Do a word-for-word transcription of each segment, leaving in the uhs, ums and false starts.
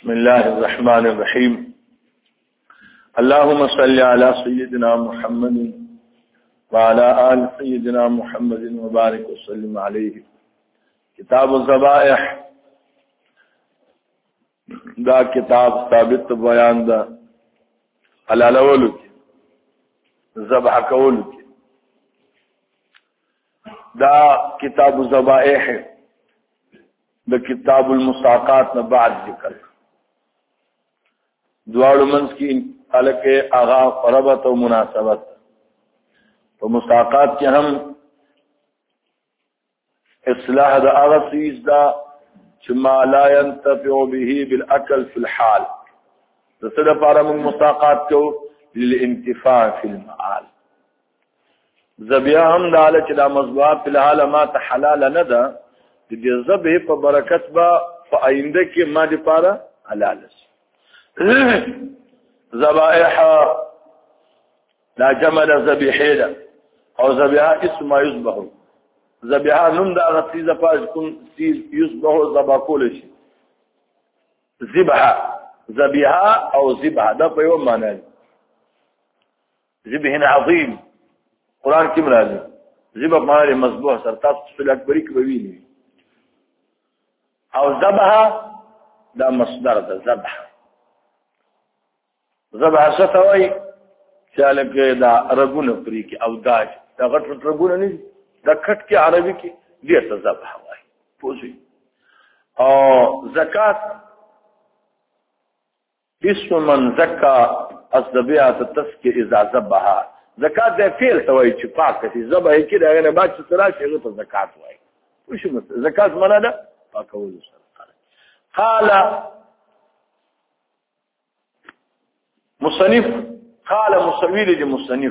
بسم الله الرحمن الرحيم. اللهم صل على سيدنا محمد وعلى آل سيدنا محمد وبارك وسلم عليه. کتاب الذبائح دا کتاب ثابت بیان دا حلالولو کی ذبح کولو کی دا کتاب الذبائح دا کتاب المساقات نے بعد ذکر دوارو منز کی حلقے آغا قربت و مناسبت تو مساقات کے ہم اصلاح دا آغا سیز دا چما لا ينتفع به بالاکل فی الحال تصدر پارا من مساقات کو للانتفاع فی المعال زبیہ ہم دا علا چلا مضبوعہ فی الحال ما تحلال ندا دی زبہ پا برکت با فا آئندہ کی ما دی پارا حلال سی ذبائح لا جمل ذبیحیلا او ذبیحہ اسم ما یذبحو ذبیحہ نم دا اغا سیزا پاس کن سیز یذبحو ذبح کولشی ذبحہ ذبیحہ او ذبحہ دا پیو مانا ذبحین عظیم قرآن کی مرازی ذبح مانا مذبوح سرطاس فی الاکبری کبوینی او ذبحہ دا مصدر دا ذبح ذبح ستوي چالک دا رګونه پری کی او داج دا غټ غټ رګونه نه دا کټ کی عربي کی دې ته ذبح وای پوزي او زکات اسم من زکا الذبيحه تسكي اذا ذبحها زکات د فعل توي چې پاک شي ذبح کی دا نه بعد څه ترا شي ته زکات وای وشو زکات معنا ده پاکول سره قال مصنف قال مصويل دي مصنف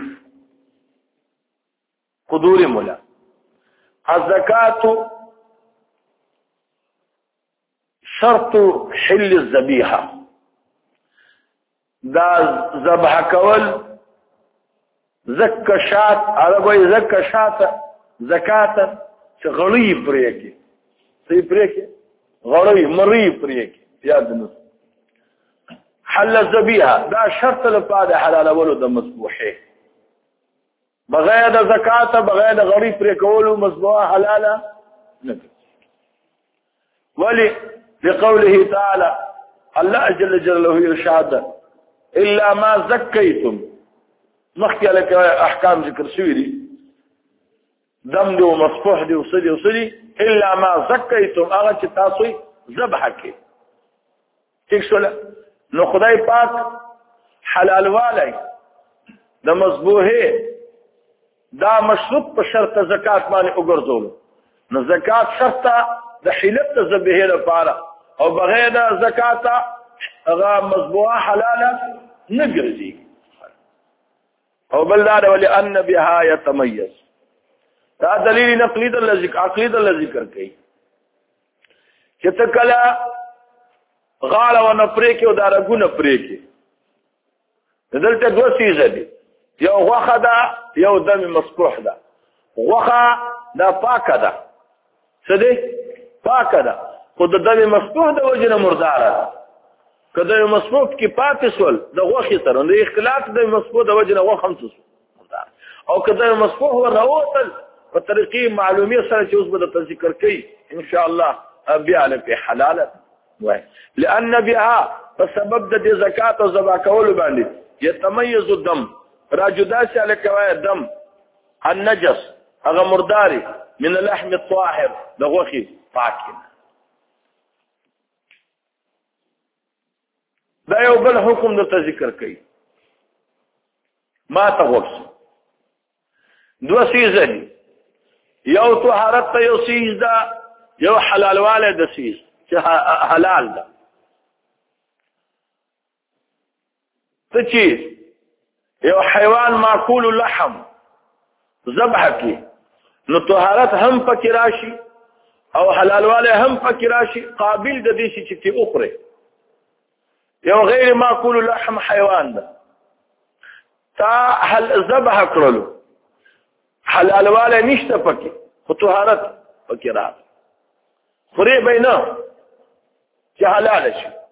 قدور مولا الزكاة شرط حل الذبيحة دا ذبح کول زکا شات عربی زکا شات زکاة چه غلی پریکی سی پریکی غلی مری پریکی یاد نس حل الذبيحه دا شرط لپاره حلال اولو د مسبوحه بغیر د زکات بغیر د غریب پر کولو مسبوحه حلاله نه ولي لقوله تعالى الله جل جلاله ارشاد الا ما زكيتم مخکې لك احکام ذکر شوی دي دم دی او مسفوح دی او صدی او صدی الا ما زكيتم هغه چې تاسو ذبح کې ٹھیک شو نو خدای پاک حلال والی د مذبوحه دا مشروط په شرط زکات باندې وګرځول نو زکات شرط د حلت ذبیحه لپاره او بغیر د زکات هغه مذبوحه حلاله نه ګرځي او بل دا ولئن بها يتميز دا دلیل نقلی د ذکر عقلی د ذکر کوي چې تکلا غاړه و نه پرې کې او دا رګونه پرې کې دلته دوه سیزه دي یو غوښه ده یو دم مسفوح ده غوښه دا پاکه ده څه دی پاکه ده خو د دم مسفوح د وجې نه مرداره ده که د مسفوح کې پاتې شول د غوښې سره د اختلاط د مسفوح د وجې نه غوښه هم څه او که د مسفوح ورنه ووتل په طریقې معلومې سره چې اوس به درته ذکر کوي ان شاء الله بیا لکه حلاله لأن بها فسبب د زکات او ذبح کول باندې يتميز الدم راجدا شاله کوي دم النجس هغه مرداري من اللحم الطاهر دغوخي پاکین دا یو بل حکم د ذکر کوي ما تغوص دو سیزه دي یو طهارت ته یو سیز دا یو حلال واله د سیز حلال ده څه چیز یو حیوان معقول اللحم ذبح کی نو طهارت هم پکې راشي او حلال واله هم پکې راشي قابل د دې چې تی اخره یو غیر معقول اللحم حیوان ده تا هل ذبح کړلو حلال واله نشته پکې خو طهارت پکې راځي خوري بینه چې حلال شي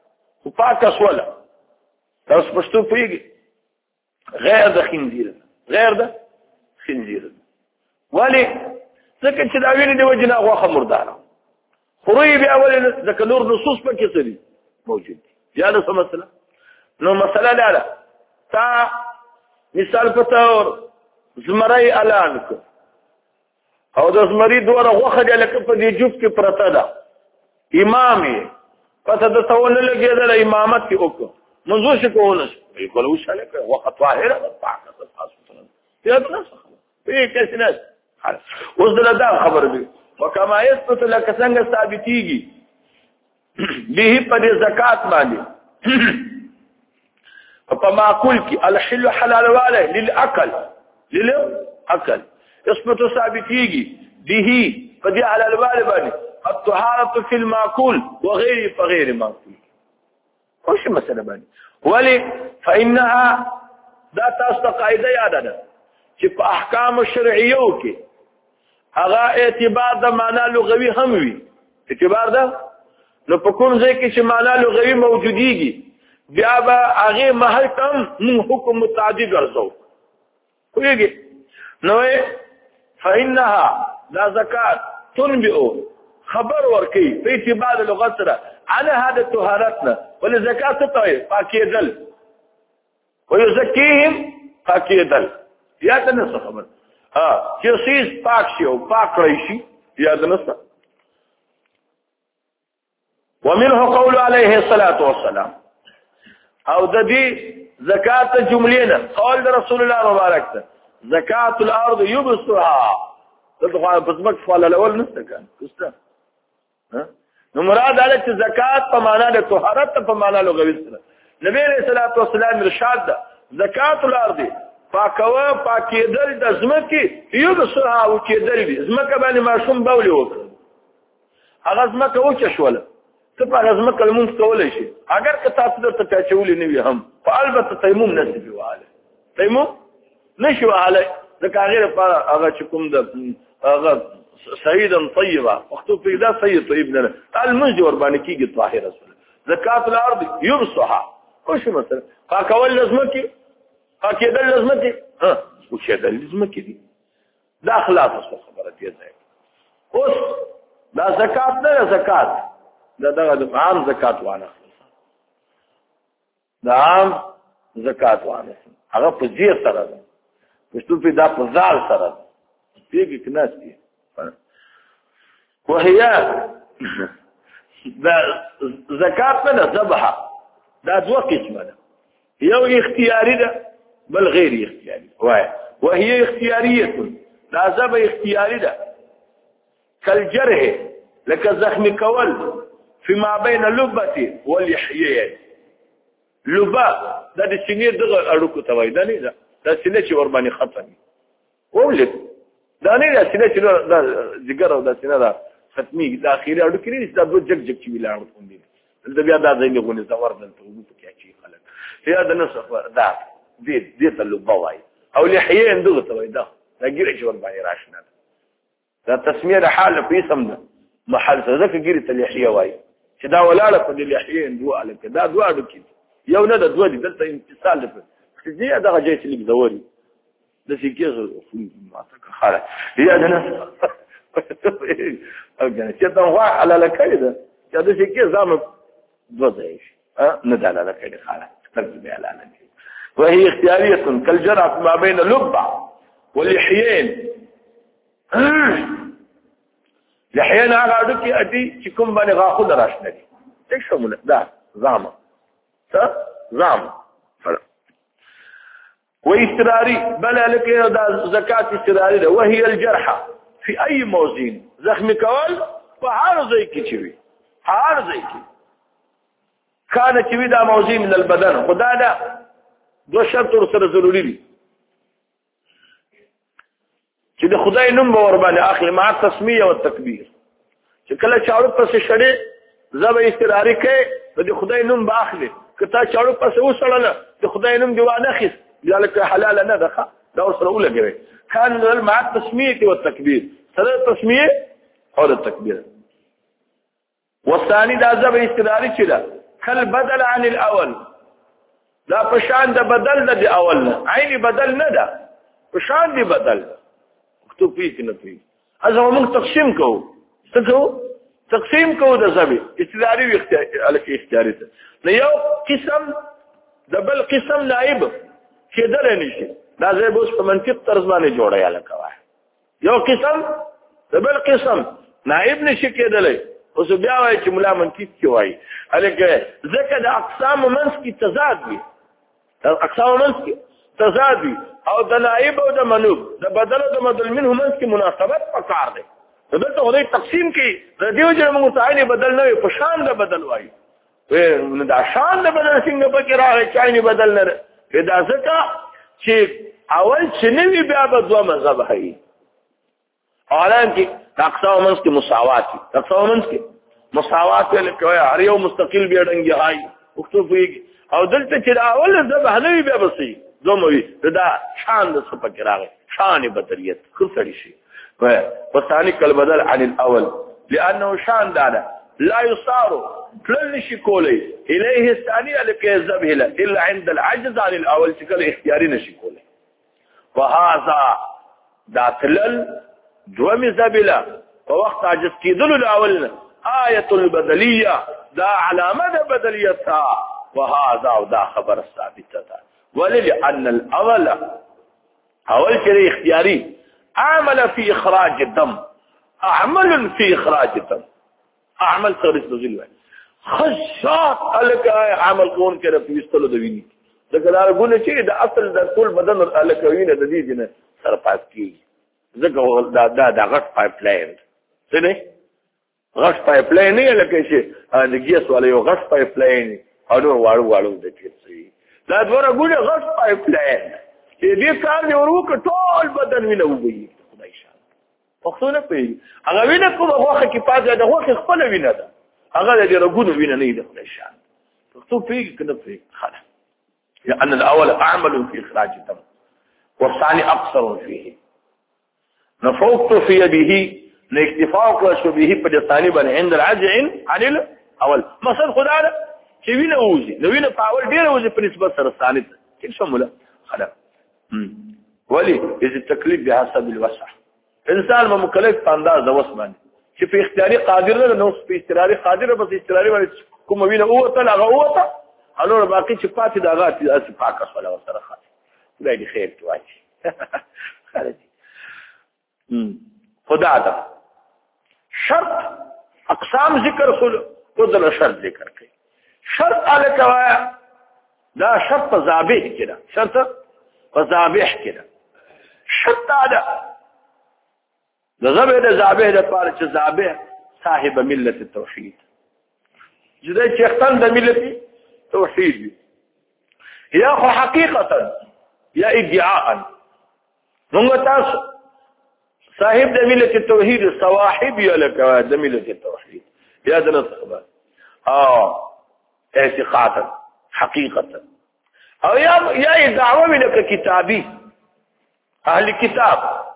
خو پاک اسوله تاسو پښتو پوهیږئ غیر د خنزیر غیر د خنزیر ولی ځکه چې دا ویلي دی وجه نه غوښه مرداره خوري بیا ولې ځکه نور نصوص پکې څه دي موجود دي یا د څه مسله نو مسله دا ده تا مثال په تور زمری اعلان کړ او د زمری دوره غوښه دی لکه په دې جوب کې پرته ده امام یې پته د تول لګېدل امامت کې وکړ منځو شي کولای شي کله وشاله کوي وخت طاهره ده پاکه ده تاسو ته یاد نه څه په کیسه نه اوس دلته خبر دی وکما یثبت لك څنګه ثابتيږي به په زکات باندې په معقول کې الحل حلال واله للاكل للاكل يثبت ثابتيږي به په حلال واله باندې الطهاره في المعقول وغير فغير معقول خوش مسله باندې ولی فانها دا تاسو قاعده یاد ده چې په احکام شرعیو کې هغه اعتبار د معنا لغوي هم وي اعتبار ده نو په کوم ځای کې چې معنا لغوي موجوديږي بیا به هغه محل تم حکم متعدی ګرځو کویږي نو فانها لا زکات تنبئ خبر ورکی په اعتبار لغت سره على هذا الطهارتنا ولزکات ته پاکي دل ويزكيهم پاکي دل یا تنه خبر ها چې سیس پاک شي او پاک راشي یا تنه ومنه قول عليه الصلاه والسلام او د دې زکات جملېنا قول رسول الله مبارک ته زکات الارض يبصها دغه په ځمک فعل الاول نشته کان نشته ها نو مراد ده چې زکات په معنا د طهارت په معنا لغوي سره نبی رسول الله والسلام ارشاد ده زکات الارض پاکوا پاکیدل د زمکه یو بصها او کېدل دي زمکه باندې ماشوم بولي وکړه هغه زمکه وچه شوله ته په هغه زمکه لمون کولای شي اگر که تاسو درته پچولې نه وي هم په البته تیمم نشي واله تیمم نشي واله ځکه هغه په هغه چې کوم د هغه سيدا طيبا مكتوب في ده سيد طيب لنا المنجور باندې کیږي طاهره زکات الارض يبصها خوش مثلا فاکول لازمکی فاکیدل لازمکی ها وشدل لازمکی دي دا خلاص خبره دي ځای اوس دا زکات نه زکات دا دغه عام زکات وانه دا عام زکات وانه هغه په زیر سره ده مشتو په دا په زال سره ده پیږي کناس دي وهي دا زکات نه ذبحه دا دوه قسمه ده یو اختیاری ده بل غیر اختیاری وای وهي اختیاریه دا ذبح اختیاری ده كالجرح لك زخم کول فيما بين اللبه واللحيه لبا دا د سینې دغه اړوکو ته وای دا نه ده دا سینې چې ور باندې ختمي ولې دا نه ده سینې چې دا جګر او دا سینې دا ختمي د اخیری اړو کې نه دا دوه جګ جګ چې ویلاړ کوندي د بیا دا ځینې غونې زور دلته وګورئ کې چې خلک یا د نسخ دا دې دې ته لوبوي او لحيه اندغه ته وای دا دا ګیره چې ور باندې راشنه دا تسمیه د حال په اسم ده محل ځکه ګیره ته لحيه وای چې دا ولاله په لحيه اندو الکه دا دوه اړو کې یو نه د دوه دلته امتصال ده دې دا غږی چې لګزوري د سیکیزو ما ته خاله یا د نسخ او کنه چې دا وا على لکړه چې دا شي کې زمو دوځي ها نه دا على لکړه خاله ترجمه على لکړه وهي اختياريه كالجرع ما بين اللبع واللحيين لحيين هغه اډو کې اډي چې کوم باندې غاخو دراشنه دي څه شمول دا زامه څه زامه واستراري بل لكن دا زكاه استراري ده وهي الجرحه في اي موزين زخم کول په هر ځای کې چوي هر ځای کې کانه چې دا موزي من البدن خدا دا دو شرط سره ضروری دي چې د خدای نوم باور باندې اخلي مع التسميه والتكبير چې کله چاړو پسې شړې زبې استراري کې د خدای نوم باخلي کته چاړو پسې وسړل د خدای نوم دی وانه خس ذلك حلال نه ده دا سره ولګوي كان مع التسميه والتكبير سره التسميه او التكبير والثاني دا زبې استراري چې ده کل بدل عن الاول دا پشان د بدل نه دی اول نه عین بدل نه ده پشان دی بدل تو پی کې نه پی ازو موږ تقسیم کوو څه کوو تقسیم کوو د زبې استداري وي اختیاري اختیاري ته نو یو قسم د بل قسم نائب کېدل نشي دا زه به په منطق طرز باندې جوړه یا لکوای یو قسم د بل قسم نائب نشي کېدلی اوس بیا وایي چې ملا منطق کې وایي هلکه ځکه د اقسام منځ کې تضاد وي اقسام منځ کې تضاد وي او د نائب او د منوب د بدل او د بدل منه منځ کې مناسبت پکار دی دلته خدای تقسیم کوي د دیو چې موږ تعین بدل نه وي په شان د بدل وایي دا شان د بدل څنګه پکې راغی چې عین بدل نه دا ځکه چې اول چې نوي بیا به دوه مذهب هي اعلان کې اقسام منځ کې مساوات دي اقسام منځ کې مساوات لکه هر یو مستقل بیا ډنګي هاي وختو او دلته چې اول ذبح نه وي بیا بسي دوموي دا شان د صفه کې راغی شان بدلیت خسري شي وثاني كالبدل عن الاول لانه شان دانا لا يصار كل شيء كولي اليه الثاني لكي الذبح له الا عند العجز عن الاول شكل اختياري نشي كولي وهذا داتلل دومي ذبلا ووقت عجز كيدل الاول آية البدلية دا علامة بدليتها وهذا ودا خبر الثابتة وللأن الأول أول شيء اختياري عمل في إخراج الدم أعمل في إخراج الدم أعمل تغريس نزل خشات ألك عمل قون كده في يستلو دويني ذكر أنا قلنا شيء ده أصل ده كل بدن ألك وينه ده دي جنة سرطاس كي ذكر ده ده ده غش بايب لاين سنة غش بايب لاين إيه لك شيء نجيس ولا يو غش بايب لاين أنو وارو وارو ده كده سي لا دورا قلنا غش بايب لاين دې کار دی ورو ټول بدن وینه وګي خدای شان وختونه پی هغه وینه کومه واخه کې پاتې ده واخه خپل وینه ده هغه دې رګونو وینه نه ده خدای شان وختو پی کنه پی خلاص لأن الأول أعمل في إخراج الدم والثاني أقصر فيه نفوقت في يده لاكتفاق وشبه بالثاني بل عند العجع عن الأول مثلا خدانا چې وینه وځي نو وینه په اول ډیره وځي په نسبت سره ثاني ته څه شموله خلاص ولي اذا التكليف بحسب الوسع انسان ما مكلف په انداز د وس باندې چې په اختیاري قادر نه نو په استراري قادر بس استراري باندې کوم وینه اوته هغه اوته انو باقي چې پاتې د هغه اس پاکه صلی الله سره خاص خدای دې خیر کوي خالد خدا دا شرط اقسام ذکر خل خود شرط ذکر کوي شرط الکوا دا شرط ذابح کړه شرط وذابح كده شرط هذا ذبح ده ذابح ده پاره ذابح صاحب ملة التوحيد جدا شيختان ده ملة التوحيد يا اخو حقيقة يا ادعاء موږ تاسو صاحب ده ملة التوحيد صواحب يا لك ده ملة التوحيد يا ده نصبه اه اعتقادا حقيقة او یا یا دعوه منك کتابی اهل کتاب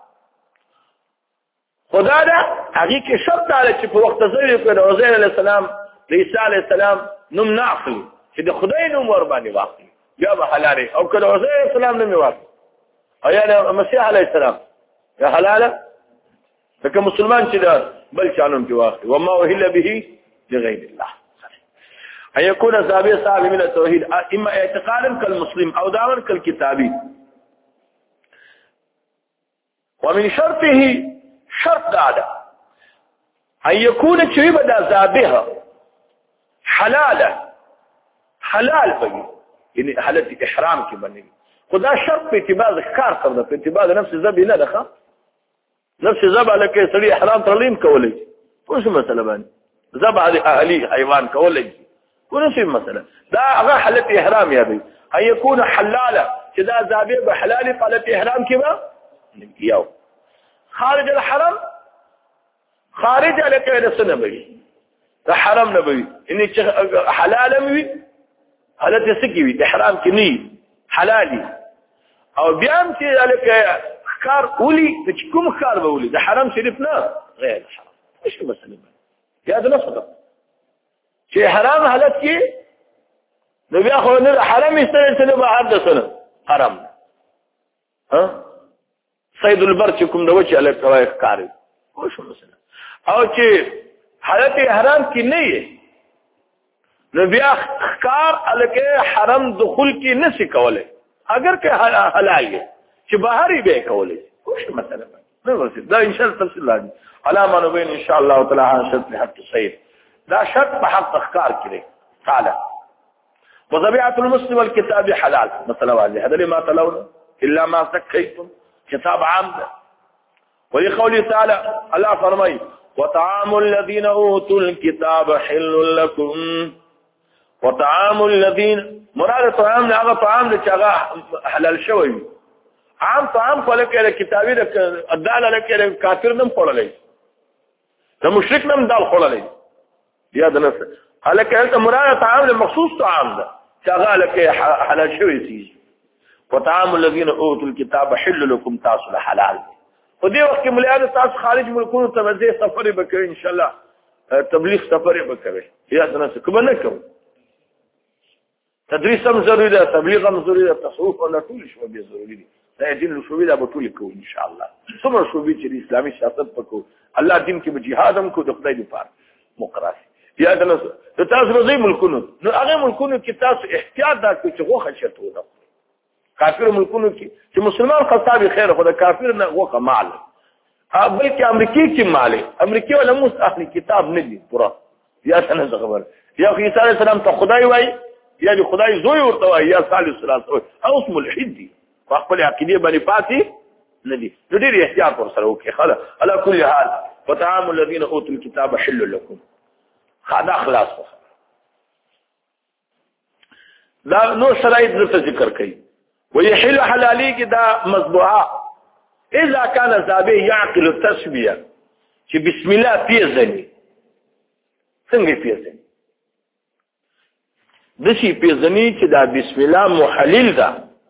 خدا دا هغه کې شرط علی چې په وخت زوی په عزیر علی السلام عیسی علی السلام نوم ناخلی چې د خدای نوم ور باندې واخلي یا به حلال او کله عزیر علی السلام نوم واخلي او یا مسیح علی السلام یا حلاله لکه مسلمان چې دا بل چانم کې واخلي وما وهل به لغیر الله أن يكون ذابح صاحب من التوحيد إما اعتقادا كالمسلم أو دعوا كالكتابي ومن شرطه شرط هذا أن يكون شيء ذابحا حلالا حلال بي يعني حالة إحرام كبني خدا شرط في اعتبار ذكار قبل في اعتبار نفس الذبح لا دخل نفس الذبح لك يسري إحرام ترليم كولي وش مثلا بني ذبح أهلي حيوان كولي ونسي مثلا ده غير حالة إحرام يا بي أن يكون حلالا كذا ذابح بحلالي حالة إحرام كما يو خارج الحرم خارج على كذا سنة بي الحرم نبي إني حلال مي حالة سكيبي إحرام كني حلالي أو بيام كذا على خار ولي تكم خار بولي ده حرم شريفنا غير الحرم إيش مثلا يا ده نصدق شيء حرام حالت کې نو بیا خو نه حرم ایستل چې بهر د سنه حرم ها سید البر چې کوم د وچ الک کوي ښکاری خو شو مثلا او چې حالت احرام کې نه یې نو بیا ښکار الکه حرم دخول کې نشي کولای اگر که حلال یې چې بهر یې به کولای خو شو مثلا نه ورسې دا ان شاء الله تفصیل لازم علامه نو بین ان شاء الله تعالی شرط حق سید دا شرط په حق ښکار کړي تعالی وذبيحه المسلم والكتاب حلال مثلا واضح هذا ما تلون الا ما زكيتم كتاب عام ولقوله تعالى الله فرمای وطعام الذين اوتوا الكتاب حل لكم وطعام الذين مراد طعام هغه طعام چې هغه حلال شوی عام طعام کوله کې کتابي د اداله لکه کافر نم خورلې د مشرک نم دال خورلې یاد نه څه هلکه مراد طعام مخصوص طعام ده چې هغه لکه حلال شوی شي وطعام الذين اوتوا الكتاب حل لكم تاسو حلال په دې وخت کې مليان تاسو خارج ملکونو ته ځي سفر وکړي ان شاء الله تبلیغ سفر وکړي یاد نه څه کوم نه کوم تدریس هم ضروري ده تبلیغ هم ضروري ده تصوف ولا ټول شو به ضروري دي دا دین له شوبې دا به ټول کوو ان شاء الله څومره شوبې چې اسلامي سیاست پکو الله دین کې به جهاد هم کو د خدای لپاره مقراس یاد نه څه تاسو به ملکونو نو هغه ملکونو کې تاسو احتیاط دا چې غوخه شته ونه کافر ملکونو کې چې مسلمان خطاب خیر خو د کافر نه غوخه مال بلکې امریکای کې مال امریکای ولا مس اهل کتاب نه دي پورا یا څنګه خبر یا عیسی علیه السلام ته خدای وای یا د خدای زوی ورته وای یا صالح السلام او اسم ملحد دي خپل عقیده باندې پاتې نه دي نو ډېر احتیاط ور سره وکړي خلا على كل حال وطعام الذين اوتوا الكتاب حل لكم خدا خلاص دا نو شرایط د ذکر کوي ويحل حلالي کې دا مذبوحه اذا كان ذابه يعقل التسميه چې بسم الله پیژني څنګه پیژني د شي پیژني چې دا بسم الله محلل ده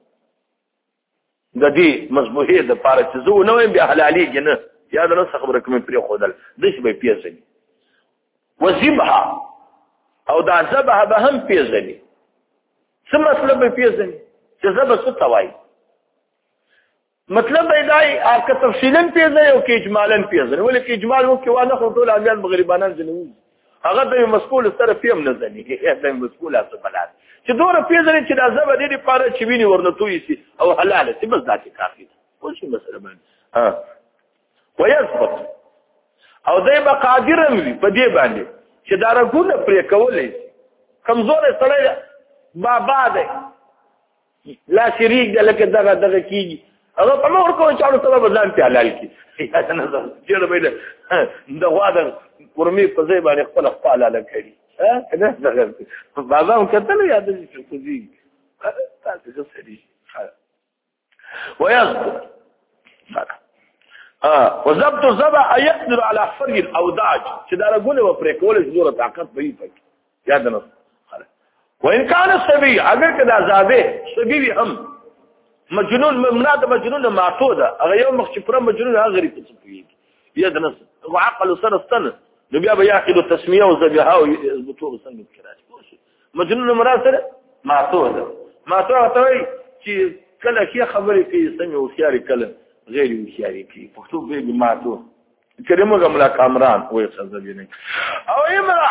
د دې مذبوحه د پاره چې زه نو به حلالي کې نه یاد نه خبره کوم پرې خودل د شي به پیژني وذبحه او دا ذبح به هم پیژني څه مطلب به پیژني چې ذبح څه توای مطلب ایدای اپ کا تفصیلا پیژني او کې اجمالا پیژني ولې کې اجمال وو کې وانه خو ټول امیان مغربانان جنوي هغه د مسکول سره پیم نه ځني کې د مسکول اصل بلاد چې دوره پیژني چې دا ذبح دې لپاره چې ویني ورنتوي سي او حلاله چې بس ذاتي کافي ده څه مسله باندې ها ويثبت او دای به قادر وي په دې باندې چې دا رګونه پرې کولې کمزور سره بابا ده لا شریک ده لکه دغه دغه کیږي هغه په نور کوم چاړو سره ځان ته حلال کی یا نه چې به د غواده ورمي په ځای باندې خپل خپل حلال کړي ها کنه دغه بابا هم کتل یاد دي چې کوزي تاسو څه سړي ويذكر اه وضبط الذبح يقدر على فرق الاوداج چې دا رګونه و پرې کول چې دوره طاقت به یې پک یاد نه وان كان الصبي اگر کدا زاده صبي هم مجنون مناد مجنون ماتو ده هغه یو مخ چې پر مجنون هغه غریب څه کوي یاد نه وعقل سنه سنه نو بیا به یاخذ التسميه وذبحها ويضبطوا سنه کراش مجنون مراد سره ماتو ده ماتو ته چې کله شي خبرې کوي سمې او خياري کله غیر خياري کوي پښتو به ماتو کریم غملا کامران وې څه نه او امرا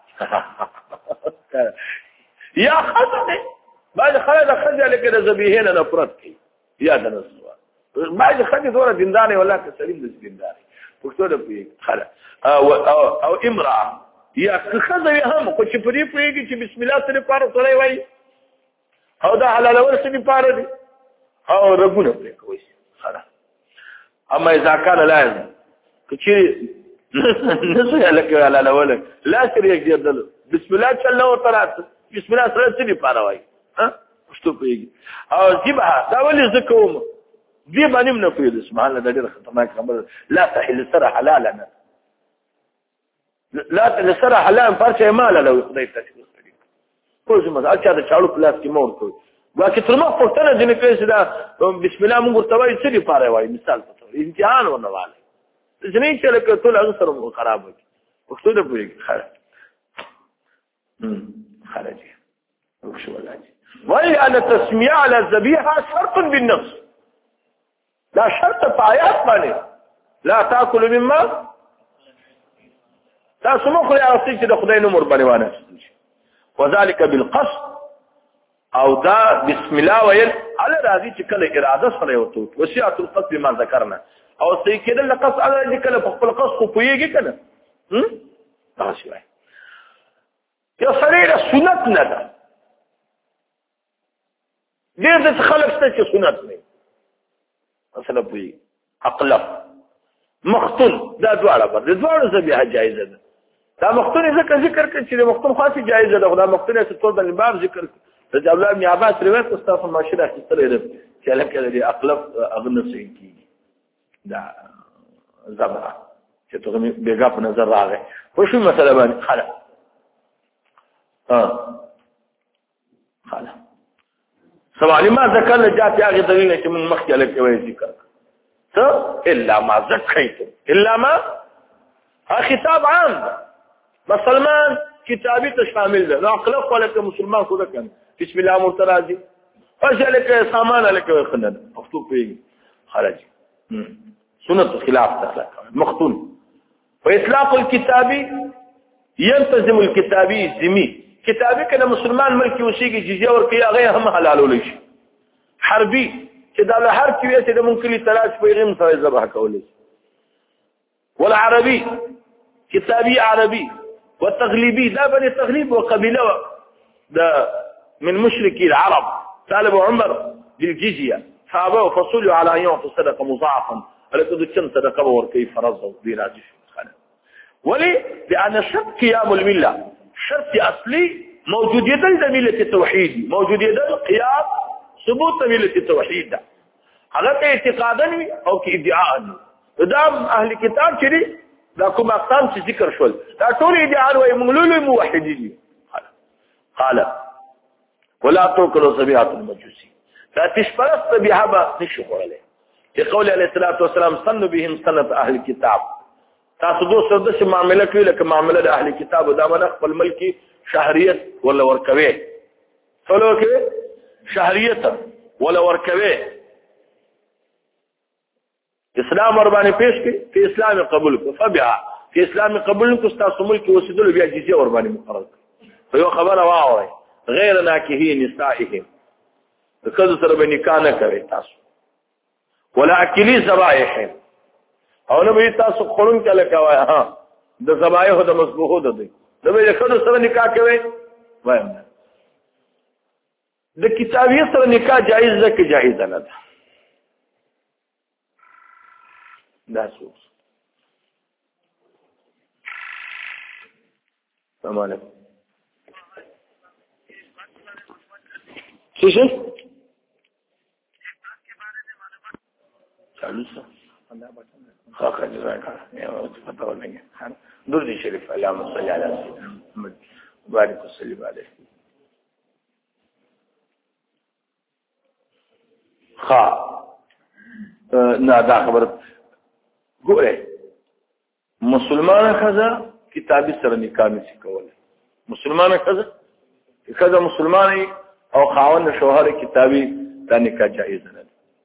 یا خزنه بعد خلک خزه لکه د ذبیحین نه پرد کی یاد نه سوا بعد خلک دوره دیندار ولا که سلیم د دیندار پښتو د پی خلا او او امراه یا خزه هم کو چې پری پریږي چې بسم الله سره پاره سره وای او دا حلال ور سره پاره دي او ربونه پرې کوي خلا اما اذا كان لازم کچې نسه لکه حلال ول لا شریک جدل بسم الله چلو ترات بسم الله سره څه دی پاره وای ها پښتو پیږي او ذبح دا ولې زکوم دی باندې نه پیږي سبحان الله ډېر خطرناک خبر لا تحل سره حلالا لا تحل سره حلال پرچه مال له خدای تشکر کوي کوم څه مزه اچھا دا چاړو پلاس کې مور کوي واکه تر ما پښتنه دې نه کوي دا بسم الله موږ ورته وای څه دی پاره وای مثال ته امتحان ورنواله ځنې چې لکه ټول هغه سره خراب وي پښتو نه پیږي خلاص خارجي وشو ولاجي ولأن التسمية على الذبيحة شرط بالنص لا شرط طايات ماني لا تأكل مما لا سموك يا رسيك دخدي نمر بنيوانا وذلك بالقصد او دا بسم الله ويل على راضي چې کله اراده سره وته وسعت القصد بما ذكرنا او سې کېدل لقص على دې کله په خپل قصد خو پويږي کنه هم تاسو وایي یا سره سنت نه ده دې د خلک څه چې سنت نه مثلا پوي اقلف مختون دا دواړه بر دواړه ذبیحه جایزه ده دا مختون ذکر ذکر کړي چې مختون خاصه جایزه ده خدا مختون څه ټول د باب ذکر د عبد الله بن عباس روایت استاذ ماشره کړي ده چې لکه دې اقلف اغنه سي کی دا زبره چې ته بیګا په نظر راغی خو شو مثلا باندې خلا ها خلا سوال ما ذکر جاءت هغه دلیل چې من مخکې لکه وایي ذکر څه الا ما ذکیتم الا ما خطاب عام مسلمان کتابی ته شامل ده اقلف ولکه مسلمان خو ده کنه بسم الله مرتضی فجلك سامان لك خلنا مكتوب فيه خرج سنة خلاف تخلق مختون فإطلاق الكتابي يلتزم الكتابي زمي كتابي كان مسلمان ملكي وسيقي جزية ورقيا غير هم حلالو ليش حربي كده على حرب كبيرة كده ممكن يتلاش في غير مثل يزبح كوليش والعربي كتابي عربي والتغليبي ده بني تغليب وقبيلة ده من مشركي العرب طالب عمر بالجزية فأبوا فصلوا على أن يعطوا صدقة مضاعفا ولكن كم صدقة وكيف فرضوا بيراجش ولي لأن شرط قيام الملة شرط أصلي موجودية ملة التوحيد موجودية القيام ثبوت ملة التوحيد هذا اعتقادا أو كإدعاء قدام أهل كتاب كذي لكم أقسام ذكر شول لا تولي إدعاء ويمغلول موحدين قال ولا توكلوا ذبيحة المجوسي فتشبرت ذبيحة نشوف عليه يقول عليه الصلاة والسلام صنوا بهم سنة أهل الكتاب تاسدو سردش معاملة كوي لك معاملة أهل الكتاب ودامنا أخبر ملكي شهرية ولا وركبه فلو كوي شهرية ولا وركبه اسلام ورباني پیش کی في اسلام قبولك فبها في اسلام قبولك استاسو ملكي وسدلو بیا جزيه ورباني مقرر فيو خبر واوري غير ناكهي نسائهم کله سره به نکاح نه کوي تاسو ولا اکلی ذبائح او نه به تاسو خورون کله کوي ها د ذبائح د مسبوحو د دي نو به کله سره نکاح کوي وایم د کتابي سره نکاح جایز ده که جایز نه ده دا څه السلام علیکم څه چالوسا خاصة جزاك الله پتہ ولگے درود شریف اللهم صل على سيدنا محمد وبارك وسلم عليه خا نه دا خبر ګوره مسلمان خزا کتابی سره نکاح نشي کولای مسلمان خزا خزا مسلمانۍ او خاوند شوهر کتابی دا نکاح جائز نه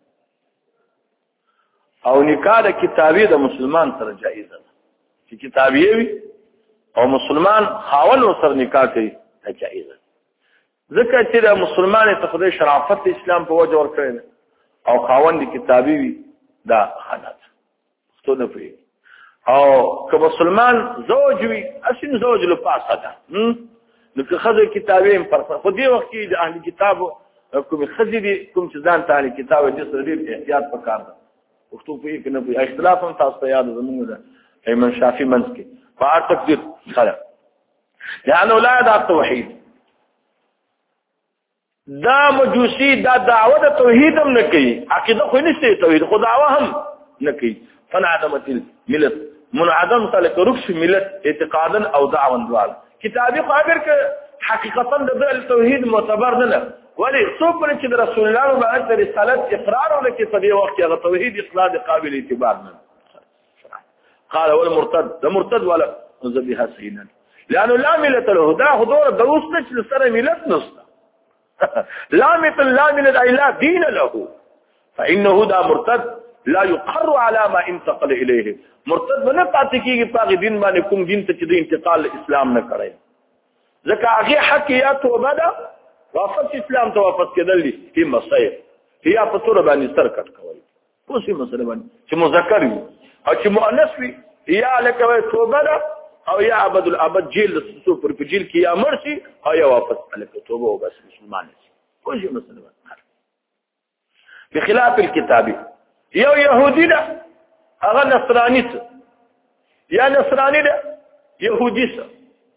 او نکاح د کتابی د مسلمان سره جائز ده چې کتابی وي او مسلمان خاوند سره نکاح کوي دا جائز ده ځکه چې د مسلمان ته خدای شرافت اسلام په وجه ورکړي او خاوند کتابی وي دا خنات څه نه پی او که مسلمان زوج وي اسین زوج له پاسه ده نو که خزه کتابی پر خو دې وخت کې د اهل کتابو کوم خزه دي کوم چې ځان ته اهل کتاب دي سره دې احتیاط وکړ وختو په کې نه وي اختلاف هم تاسو ته یاد زموږ ده ایمن شافعي منځ کې فار تقدیر خلا لأن اولاد التوحید دا مجوسی دا دعوه توحید هم نه کوي عقیده خو نشته توحید خو دعوه هم نه کوي فنعدمت الملت منعدم تلک رخص ملت اعتقادا او دعوا دوال کتابی خبر ک حقیقتا د توحید معتبر نه ولی څوک چې د رسول الله مبارک د رسالت اقرار ولکه په دې وخت کې د توحید اقرار قابل اعتبار نه قال والمرتد ده مرتد ولا ذبيحه سينا لانه لا ملت له ده حضور دوست چې سره ملت نسته لا مثل لا من لا دين له فانه دا مرتد لا يقر على ما انتقل اليه مرتد نه پاتې کیږي په دین باندې کوم دین ته چې د انتقال اسلام نه کړی ځکه هغه حق یا توبه ده واپس اسلام ته واپس کېدل دي په مصير یا په تور باندې سر کټ کوي اوسې مسله باندې چې مذکر وي او چې مؤنث وي یا لکه توبه ده او یا ابد الابد جیل سو پر جیل کې یا مرشي او یا واپس لکه توبه او بس مسلمان شي اوسې مسله باندې بخلاف الكتابي یو يهودي ده هغه نصراني څه یا نصراني ده يهودي څه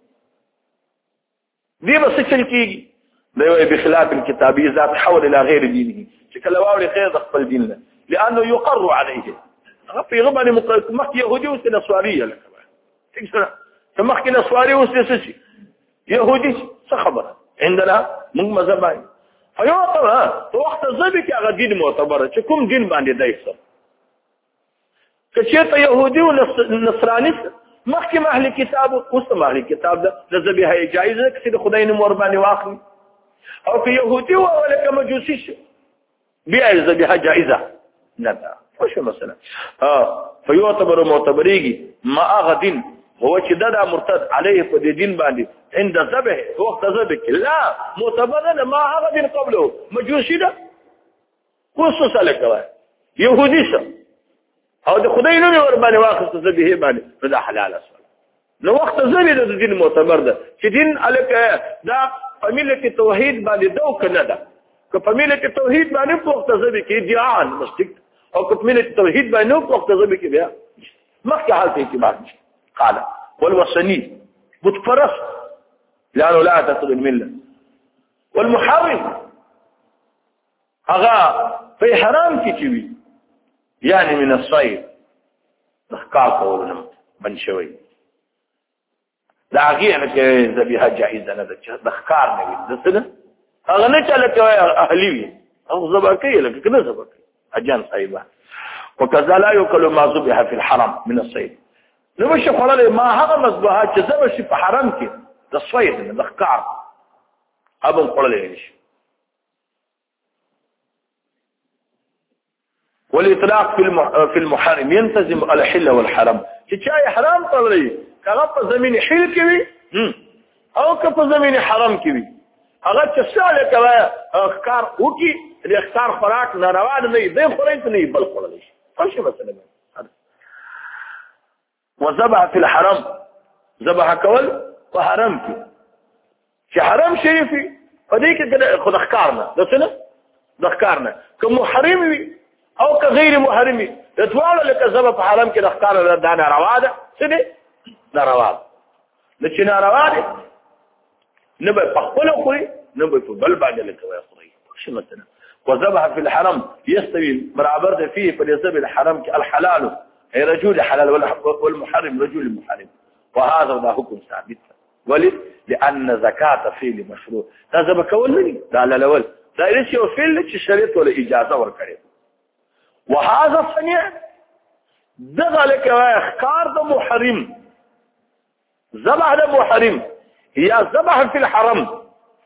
دي بس څه کېږي دی بخلاف الكتابي اذا تحول الى غير دينه چې کله واوري غیر خپل دین له لانه يقر عليه هغه په غبن مخ يهودي او نصرانيه لکه څنګه مخ کې نصراني او څه يهودي څه خبره عندنا موږ مذهب فيعتبر په وخت ځبي کې هغه دین معتبر چې کوم دین باندې دایسه کچې ته يهودي او نصراني مخکې اهل کتاب او سم اهل کتاب ده د ذبیحه جایزه چې د خدای نوم ور باندې واخلي او که يهودي او ولا مجوسي شي بیا ذبیحه جایزه نه ده وشو مثلا اه فيعتبر معتبريږي ما هغه دین هو چې دا مرتد عليه په دې دین باندې عند ذبح وقت ذبح لا معتبر ما هغه دین قبله مجوسي ده خصوصا لکه يهودي شه او د خدای نوم ور باندې واخص ذبیحه باندې دا حلال اصل نو وخت ذبیحه د دین معتبر ده چې دین الک دا فاميله توحید باندې دو کنه ده که فاميله توحید باندې په وخت ذبیحه کې دیان مستق او که فاميله توحید باندې په وخت ذبیحه کې بیا مخکې حالت اعتبار قال والوثني متفرس لانه لا تعتقد المله والمحرم هغه په حرام کې چوي يعني من الصيد دخکار کولونه بن شوی دا هغه لکه ذبیحه جائزه نه ده چې دخکار نه وي دسنه هغه نه چاله کوي اهلی وي او ذبح کوي لکه کنه ذبح کوي اجان صاحبہ وكذا لا يؤكل ما ذبح في الحرم من الصيد نو مش خلل ما هغه مذبوحات چې ذبح شي په حرم کې د صيد نه دخکار ابو خلل شي والاطلاق في في المحرم ينتزم الحل والحرم چې چا حرام طلعي هغه په زمين حل کوي او که په زمين حرام کوي هغه چې ساله کوي اختار وکي د اختار خوراک ناروا نه دی خوري نه بل خوري شي مثلا وذبح في الحرم ذبح کول په حرم کې چې حرام شریفي په دې کې خود اختارنا دسنه د اختارنا کوم محرم وي او که غیر محرمي اتواله لکه ذبح په حرم کې د اختار د ناروا ده څه دي ناروا ده چې ناروا ده نه به په خپل خوري نه به په بل باندې لکه وي خوري شو مثلا وذبح في الحرم يستوي برابر ده فيه فليذبح الحرم الحلال اي رجل حلال والمحرم رجل محرم وهذا ده حكم ثابت ولي لان زكاه فيه مشروع ده ذبح کول نه ده الاول ده ليش یو فعل چې شریعت ولا اجازه ورکړي وهذا الصنيع دغلك اخكار ده محرم ذبح ده محرم هي ذبح في الحرم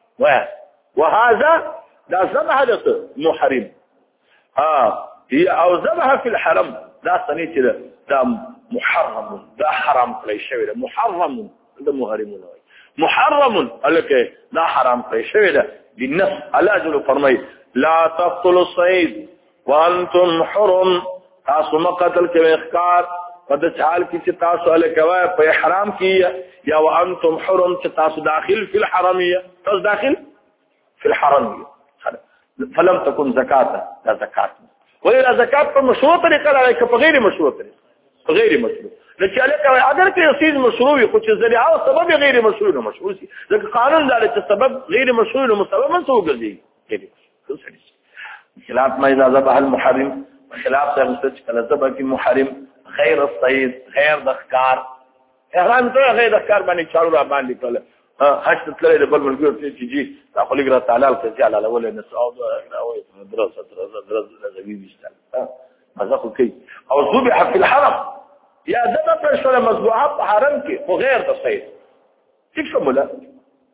وهذا ده ذبح ده محرم اه هي او ذبح في الحرم ده صنيع ده ده محرم ده حرام كل شيء ده محرم ده محرم محرم قال لك ده حرام كل شيء ده بالنص على اجل فرمي لا تقتلوا الصيد وانتم حرم تاسو مقتل کوي اخکار په د حال کې چې تاسو له کوي په احرام کې یا وانتم حرم چې تاسو داخل في الحرميه تاسو داخل في الحرميه فلم تكن زکات لا زکات ولا زکات په مشروع طریقه راځي په غیر مشروع طریقه په غیر مشروع لکه کوي اگر کې چیز مشروع وي خو چې ذریعہ او سبب غیر مشروع نه مشروع شي ځکه قانون دا چې سبب غیر مشروع نو مسبب منسوب ګرځي کېږي خلاف ما اذا ذبح المحرم وخلاف ذلك كلا ذبح المحرم غير الصيد غير دخکار احرام ته غیر دخکار باندې چارو را باندې کله حج تللی د بل ملګرو ته چې جی دا خو لګره تعالی ته چې علاوه له نسعود او دراسه دراسه دراسه زوی وشتل مزه خو کوي او ذبح في الحرم يا ذبح شو مذبوحات حرم کې او غیر د صيد څه شموله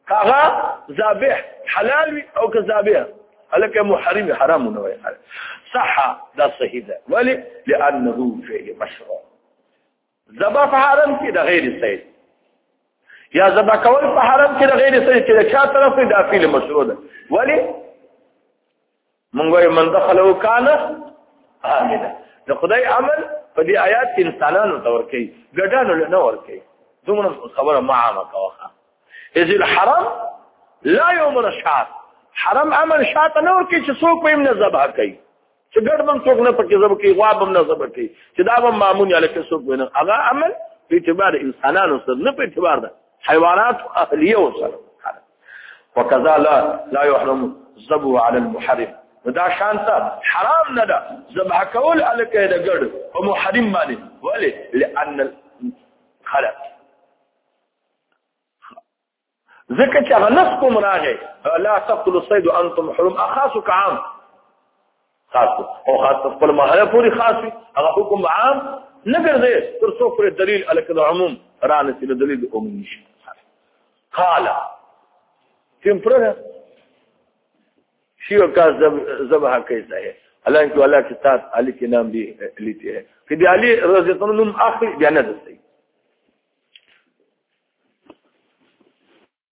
هغه ذابح حلال وي او که ذابح الکه محرم حرام نه وي صح دا صحیح ده ولی لانه فعل مشروع ذبح په حرم کې د غیر صحیح یا ذبح کول په حرم کې د غیر صحیح چې د چا طرف د فعل مشروع ده ولی منګوي من دخلوا كان آمنا د خدای عمل په دې آیات کې انسانانو تور کوي ګډانو نه ور کوي دومره خبره معامه کوخه اذ الحرم لا يؤمر الشعب حرم عمل شاعت نه ور کوي چې څوک په نه ذبح کوي چې ګډ من څوک نه پکې ذبح کوي غواب هم نه ذبح کوي چې دا به مامون یا لکه څوک نه هغه عمل په اعتبار انسانانو سره نه په اعتبار ده حیوانات اهلیه سره وکذا لا لا يحرم ذبح على المحرم دا شانته حرام نه ده ذبح کول الکه د ګډ او محرم باندې ولی لان خلق ذکر چې هغه نص کوم راغی لا تقتلوا الصيد وانتم حرم اخاصك عام خاص او خاص خپل محله پوری خاص هغه حکم عام نه ګرځي تر څو پر دلیل الکه د عموم رانه سي دلیل د عموم نشي قال تمپره شیو کا ذبح کیسا ہے حالانکہ اللہ کے ساتھ علی کے نام بھی لیتے ہیں کہ علی رضی اللہ عنہ اخری بیان دستے